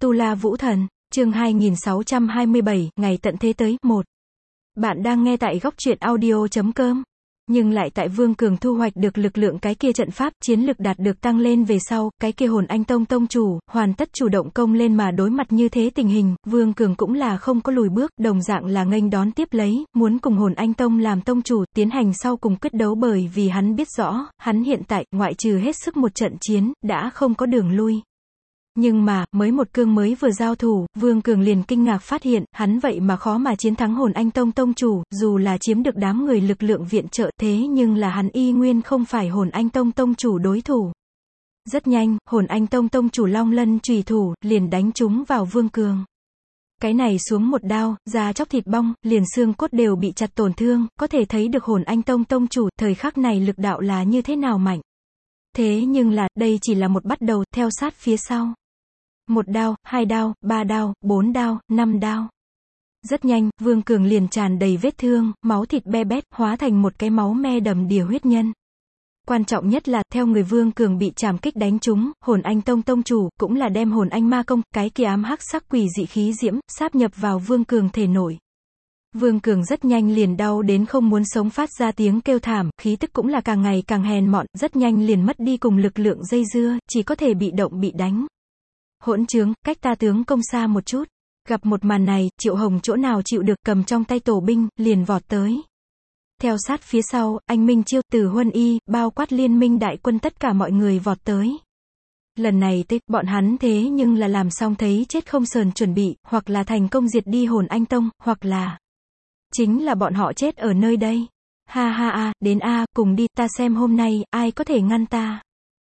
Tu La Vũ Thần, chương 2627, ngày tận thế tới, 1. Bạn đang nghe tại góc truyện audio.com. Nhưng lại tại Vương Cường thu hoạch được lực lượng cái kia trận pháp, chiến lực đạt được tăng lên về sau, cái kia Hồn Anh Tông tông chủ, hoàn tất chủ động công lên mà đối mặt như thế tình hình, Vương Cường cũng là không có lùi bước, đồng dạng là nghênh đón tiếp lấy, muốn cùng Hồn Anh Tông làm tông chủ, tiến hành sau cùng quyết đấu bởi vì hắn biết rõ, hắn hiện tại, ngoại trừ hết sức một trận chiến, đã không có đường lui. Nhưng mà, mới một cương mới vừa giao thủ, Vương Cường liền kinh ngạc phát hiện, hắn vậy mà khó mà chiến thắng Hồn Anh Tông tông chủ, dù là chiếm được đám người lực lượng viện trợ, thế nhưng là hắn y nguyên không phải Hồn Anh Tông tông chủ đối thủ. Rất nhanh, Hồn Anh Tông tông chủ Long Lân chùy thủ, liền đánh trúng vào Vương Cường. Cái này xuống một đao, da chóc thịt bong, liền xương cốt đều bị chặt tổn thương, có thể thấy được Hồn Anh Tông tông chủ, thời khắc này lực đạo là như thế nào mạnh. Thế nhưng là, đây chỉ là một bắt đầu, theo sát phía sau. Một đao, hai đao, ba đao, bốn đao, năm đao. Rất nhanh, Vương Cường liền tràn đầy vết thương, máu thịt be bét, hóa thành một cái máu me đầm đìa huyết nhân. Quan trọng nhất là, theo người Vương Cường bị trảm kích đánh trúng, Hồn Anh Tông tông chủ, cũng là đem Hồn Anh Ma Công, cái kia ám hắc sắc quỷ dị khí diễm, sáp nhập vào Vương Cường thể nội. Vương Cường rất nhanh liền đau đến không muốn sống phát ra tiếng kêu thảm, khí tức cũng là càng ngày càng hèn mọn, rất nhanh liền mất đi cùng lực lượng dây dưa, chỉ có thể bị động bị đánh. Hỗn trướng, cách ta tướng công xa một chút. Gặp một màn này, Triệu Hồng chỗ nào chịu được, cầm trong tay tổ binh, liền vọt tới. Theo sát phía sau, anh Minh Chiêu, Từ Huân Y, bao quát liên minh đại quân tất cả mọi người vọt tới. Lần này bọn hắn thế nhưng là làm xong thấy chết không sờn chuẩn bị, hoặc là thành công diệt đi Hồn Anh Tông, hoặc là chính là bọn họ chết ở nơi đây. Ha ha a, đến a, cùng đi, ta xem hôm nay, ai có thể ngăn ta.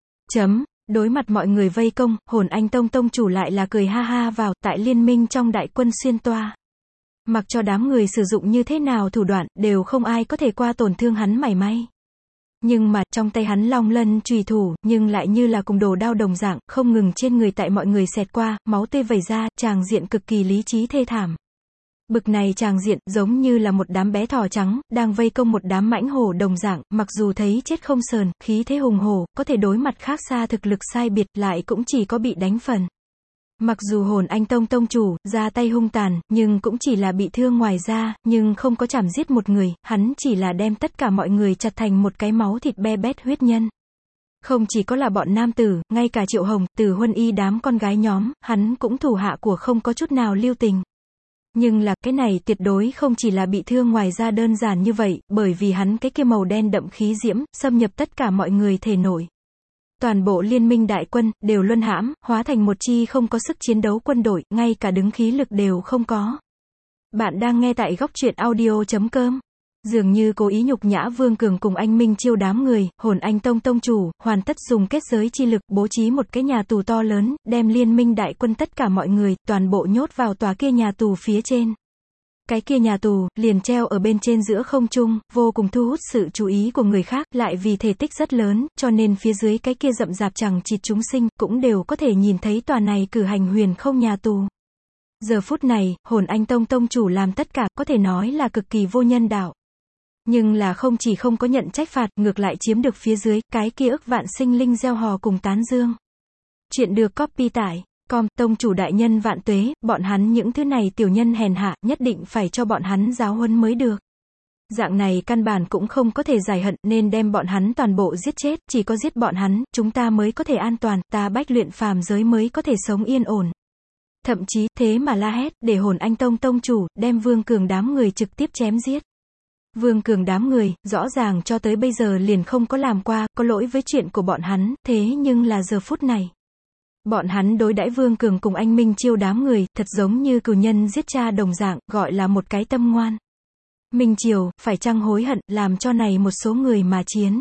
Đối mặt mọi người vây công, Hồn Anh Tông tông chủ lại là cười ha ha vào, tại liên minh trong đại quân xuyên toa. Mặc cho đám người sử dụng như thế nào thủ đoạn, đều không ai có thể qua tổn thương hắn mảy may. Nhưng mà, trong tay hắn Long Lân chùy thủ, nhưng lại như là cùng đồ đao đồng dạng, không ngừng trên người tại mọi người xẹt qua, máu tươi vẩy ra, tràng diện cực kỳ lý trí thê thảm. Bực này tràng diện, giống như là một đám bé thỏ trắng, đang vây công một đám mãnh hổ đồng dạng, mặc dù thấy chết không sờn, khí thế hùng hổ, có thể đối mặt khác xa thực lực sai biệt, lại cũng chỉ có bị đánh phần. Mặc dù Hồn Anh Tông tông chủ, ra tay hung tàn, nhưng cũng chỉ là bị thương ngoài da, nhưng không có chảm giết một người, hắn chỉ là đem tất cả mọi người chặt thành một cái máu thịt be bét huyết nhân. Không chỉ có là bọn nam tử, ngay cả Triệu Hồng, Từ Huân Y đám con gái nhóm, hắn cũng thủ hạ của không có chút nào lưu tình. Nhưng là, cái này tuyệt đối không chỉ là bị thương ngoài ra đơn giản như vậy, bởi vì hắn cái kia màu đen đậm khí diễm, xâm nhập tất cả mọi người thể nội. Toàn bộ liên minh đại quân, đều luân hãm, hóa thành một chi không có sức chiến đấu quân đội, ngay cả đứng khí lực đều không có. Bạn đang nghe tại góc truyện audio.com. Dường như cố ý nhục nhã Vương Cường cùng anh Minh Chiêu đám người, Hồn Anh Tông tông chủ, hoàn tất dùng kết giới chi lực, bố trí một cái nhà tù to lớn, đem liên minh đại quân tất cả mọi người, toàn bộ nhốt vào tòa kia nhà tù phía trên. Cái kia nhà tù, liền treo ở bên trên giữa không trung, vô cùng thu hút sự chú ý của người khác, lại vì thể tích rất lớn, cho nên phía dưới cái kia rậm rạp chằng chịt chúng sinh, cũng đều có thể nhìn thấy tòa này cử hành huyền không nhà tù. Giờ phút này, Hồn Anh Tông tông chủ làm tất cả, có thể nói là cực kỳ vô nhân đạo. Nhưng là không chỉ không có nhận trách phạt, ngược lại chiếm được phía dưới, cái kia ức vạn sinh linh gieo hò cùng tán dương. Chuyện được copy tải. Tông chủ đại nhân vạn tuế, bọn hắn những thứ này tiểu nhân hèn hạ, nhất định phải cho bọn hắn giáo huấn mới được. Dạng này căn bản cũng không có thể giải hận, nên đem bọn hắn toàn bộ giết chết, chỉ có giết bọn hắn, chúng ta mới có thể an toàn, ta Bách Luyện phàm giới mới có thể sống yên ổn. Thậm chí, thế mà la hét, để Hồn Anh Tông tông chủ, đem Vương Cường đám người trực tiếp chém giết. Vương Cường đám người, rõ ràng cho tới bây giờ liền không có làm qua, có lỗi với chuyện của bọn hắn, thế nhưng là giờ phút này. Bọn hắn đối đãi Vương Cường cùng anh Minh Chiêu đám người, thật giống như cừu nhân giết cha đồng dạng, gọi là một cái tâm ngoan. Minh Chiêu, phải chăng hối hận, làm cho này một số người mà chiến?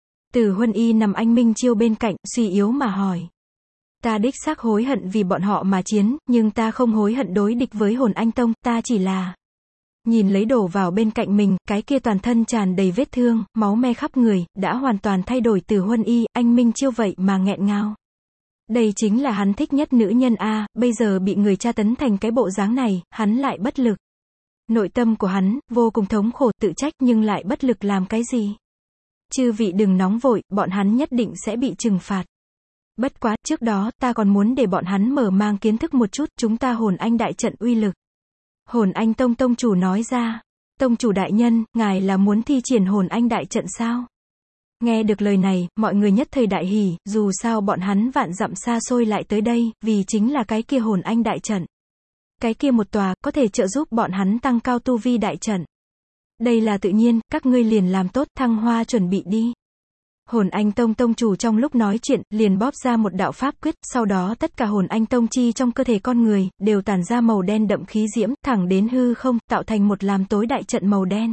Từ Huân Y nằm anh Minh Chiêu bên cạnh, suy yếu mà hỏi. Ta đích xác hối hận vì bọn họ mà chiến, nhưng ta không hối hận đối địch với Hồn Anh Tông, ta chỉ là... Nhìn lấy đổ vào bên cạnh mình, cái kia toàn thân tràn đầy vết thương, máu me khắp người, đã hoàn toàn thay đổi Từ Huân Y, anh Minh Chiêu vậy mà nghẹn ngào. Đây chính là hắn thích nhất nữ nhân a, bây giờ bị người tra tấn thành cái bộ dáng này, hắn lại bất lực. Nội tâm của hắn, vô cùng thống khổ, tự trách nhưng lại bất lực làm cái gì. Chư vị đừng nóng vội, bọn hắn nhất định sẽ bị trừng phạt. Bất quá, trước đó, ta còn muốn để bọn hắn mở mang kiến thức một chút, chúng ta hồn anh đại trận uy lực. Hồn anh tông tông chủ nói ra. Tông chủ đại nhân, ngài là muốn thi triển hồn anh đại trận sao? Nghe được lời này, mọi người nhất thời đại hỉ, dù sao bọn hắn vạn dặm xa xôi lại tới đây, vì chính là cái kia hồn anh đại trận. Cái kia một tòa, có thể trợ giúp bọn hắn tăng cao tu vi đại trận. Đây là tự nhiên, các ngươi liền làm tốt, thăng hoa chuẩn bị đi. Hồn anh tông tông chủ trong lúc nói chuyện, liền bóp ra một đạo pháp quyết, sau đó tất cả hồn anh tông chi trong cơ thể con người, đều tản ra màu đen đậm khí diễm, thẳng đến hư không, tạo thành một làm tối đại trận màu đen.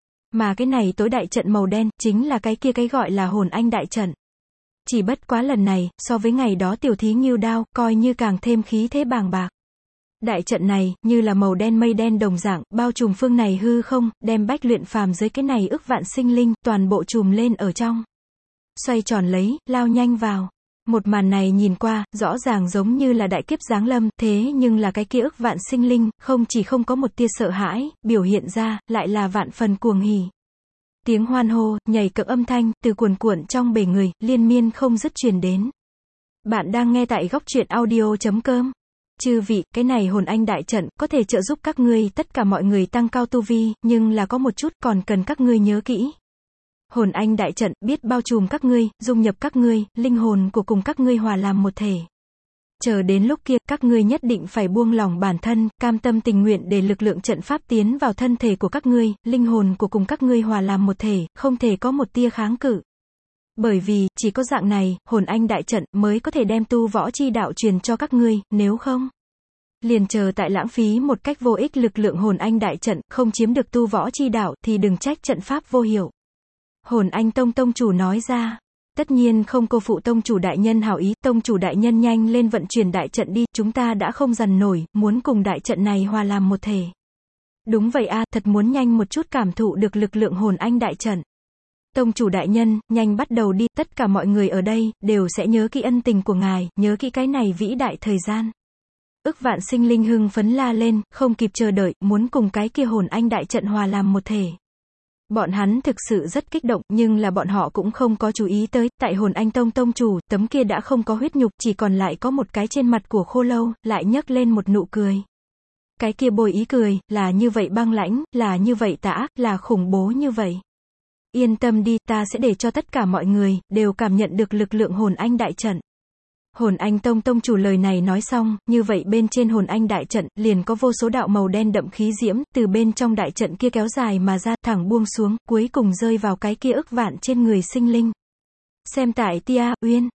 Mà cái này tối đại trận màu đen, chính là cái kia cái gọi là hồn anh đại trận. Chỉ bất quá lần này, so với ngày đó tiểu thí ngưu đao, coi như càng thêm khí thế bàng bạc. Đại trận này, như là màu đen mây đen đồng dạng, bao trùm phương này hư không, đem bách luyện phàm giới cái này ức vạn sinh linh, toàn bộ trùm lên ở trong. Xoay tròn lấy, lao nhanh vào. Một màn này nhìn qua, rõ ràng giống như là đại kiếp giáng lâm, thế nhưng là cái kia ức vạn sinh linh, không chỉ không có một tia sợ hãi, biểu hiện ra, lại là vạn phần cuồng hỉ. Tiếng hoan hô, nhảy cẫng âm thanh, từ cuồn cuộn trong bể người, liên miên không dứt truyền đến. Bạn đang nghe tại góc truyện audio.com. Chư vị, cái này hồn anh đại trận, có thể trợ giúp các ngươi, tất cả mọi người tăng cao tu vi, nhưng là có một chút còn cần các ngươi nhớ kỹ. Hồn anh đại trận, biết bao trùm các ngươi, dung nhập các ngươi, linh hồn của cùng các ngươi hòa làm một thể. Chờ đến lúc kia, các ngươi nhất định phải buông lỏng bản thân, cam tâm tình nguyện để lực lượng trận pháp tiến vào thân thể của các ngươi, linh hồn của cùng các ngươi hòa làm một thể, không thể có một tia kháng cự. Bởi vì, chỉ có dạng này, hồn anh đại trận mới có thể đem tu võ chi đạo truyền cho các ngươi, nếu không, liền chờ tại lãng phí một cách vô ích lực lượng hồn anh đại trận, không chiếm được tu võ chi đạo, thì đừng trách trận pháp vô hiệu. Hồn anh tông tông chủ nói ra. Tất nhiên không cô phụ tông chủ đại nhân hảo ý, tông chủ đại nhân nhanh lên vận chuyển đại trận đi, chúng ta đã không dằn nổi, muốn cùng đại trận này hòa làm một thể. Đúng vậy a, thật muốn nhanh một chút cảm thụ được lực lượng hồn anh đại trận. Tông chủ đại nhân, nhanh bắt đầu đi, tất cả mọi người ở đây, đều sẽ nhớ kỹ ân tình của ngài, nhớ kỹ cái này vĩ đại thời gian. Ức vạn sinh linh hưng phấn la lên, không kịp chờ đợi, muốn cùng cái kia hồn anh đại trận hòa làm một thể. Bọn hắn thực sự rất kích động, nhưng là bọn họ cũng không có chú ý tới, tại hồn anh tông tông chủ, tấm kia đã không có huyết nhục, chỉ còn lại có một cái trên mặt của khô lâu, lại nhấc lên một nụ cười. Cái kia bồi ý cười, là như vậy băng lãnh, là như vậy tà ác, là khủng bố như vậy. Yên tâm đi, ta sẽ để cho tất cả mọi người, đều cảm nhận được lực lượng hồn anh đại trận. Hồn anh tông tông chủ lời này nói xong, như vậy bên trên hồn anh đại trận, liền có vô số đạo màu đen đậm khí diễm, từ bên trong đại trận kia kéo dài mà ra, thẳng buông xuống, cuối cùng rơi vào cái kia ức vạn trên người sinh linh. Xem tại Tia, Uyên,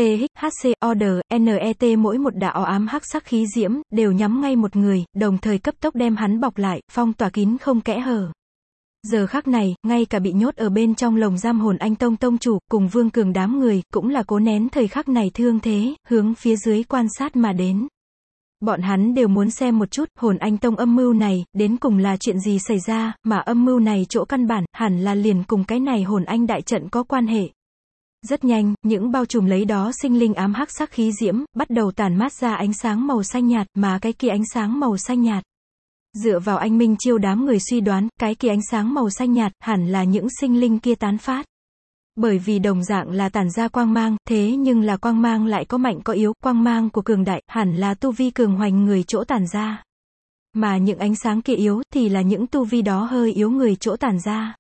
THC, Order, NET mỗi một đạo ám hắc sắc khí diễm, đều nhắm ngay một người, đồng thời cấp tốc đem hắn bọc lại, phong tỏa kín không kẽ hở. Giờ khắc này, ngay cả bị nhốt ở bên trong lồng giam hồn anh tông tông chủ, cùng Vương Cường đám người, cũng là cố nén thời khắc này thương thế, hướng phía dưới quan sát mà đến. Bọn hắn đều muốn xem một chút, hồn anh tông âm mưu này, đến cùng là chuyện gì xảy ra, mà âm mưu này chỗ căn bản, hẳn là liền cùng cái này hồn anh đại trận có quan hệ. Rất nhanh, những bao trùm lấy đó sinh linh ám hắc sắc khí diễm, bắt đầu tản mát ra ánh sáng màu xanh nhạt, mà cái kia ánh sáng màu xanh nhạt. Dựa vào anh Minh Chiêu đám người suy đoán, cái kia ánh sáng màu xanh nhạt, hẳn là những sinh linh kia tán phát. Bởi vì đồng dạng là tản ra quang mang, thế nhưng là quang mang lại có mạnh có yếu, quang mang của cường đại, hẳn là tu vi cường hoành người chỗ tản ra. Mà những ánh sáng kia yếu, thì là những tu vi đó hơi yếu người chỗ tản ra.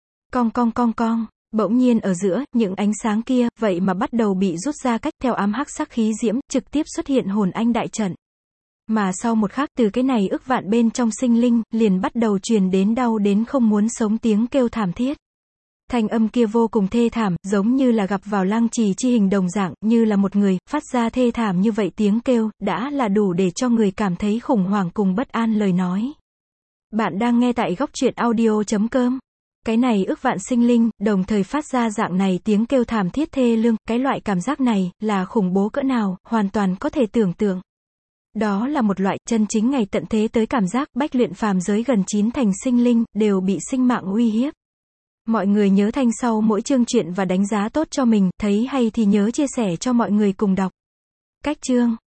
Cong, bỗng nhiên ở giữa, những ánh sáng kia, vậy mà bắt đầu bị rút ra cách theo ám hắc sắc khí diễm, trực tiếp xuất hiện hồn anh đại trận. Mà sau một khắc, từ cái này ức vạn bên trong sinh linh, liền bắt đầu truyền đến đau đến không muốn sống tiếng kêu thảm thiết. Thanh âm kia vô cùng thê thảm, giống như là gặp vào lăng trì chi hình đồng dạng, như là một người, phát ra thê thảm như vậy tiếng kêu, đã là đủ để cho người cảm thấy khủng hoảng cùng bất an lời nói. Bạn đang nghe tại góc truyện audio.com. Cái này ức vạn sinh linh, đồng thời phát ra dạng này tiếng kêu thảm thiết thê lương, cái loại cảm giác này, là khủng bố cỡ nào, hoàn toàn có thể tưởng tượng. Đó là một loại chân chính ngày tận thế tới cảm giác, bách luyện phàm giới gần 9 thành sinh linh, đều bị sinh mạng uy hiếp. Mọi người nhớ thanh sau mỗi chương truyện và đánh giá tốt cho mình, thấy hay thì nhớ chia sẻ cho mọi người cùng đọc. Cách chương.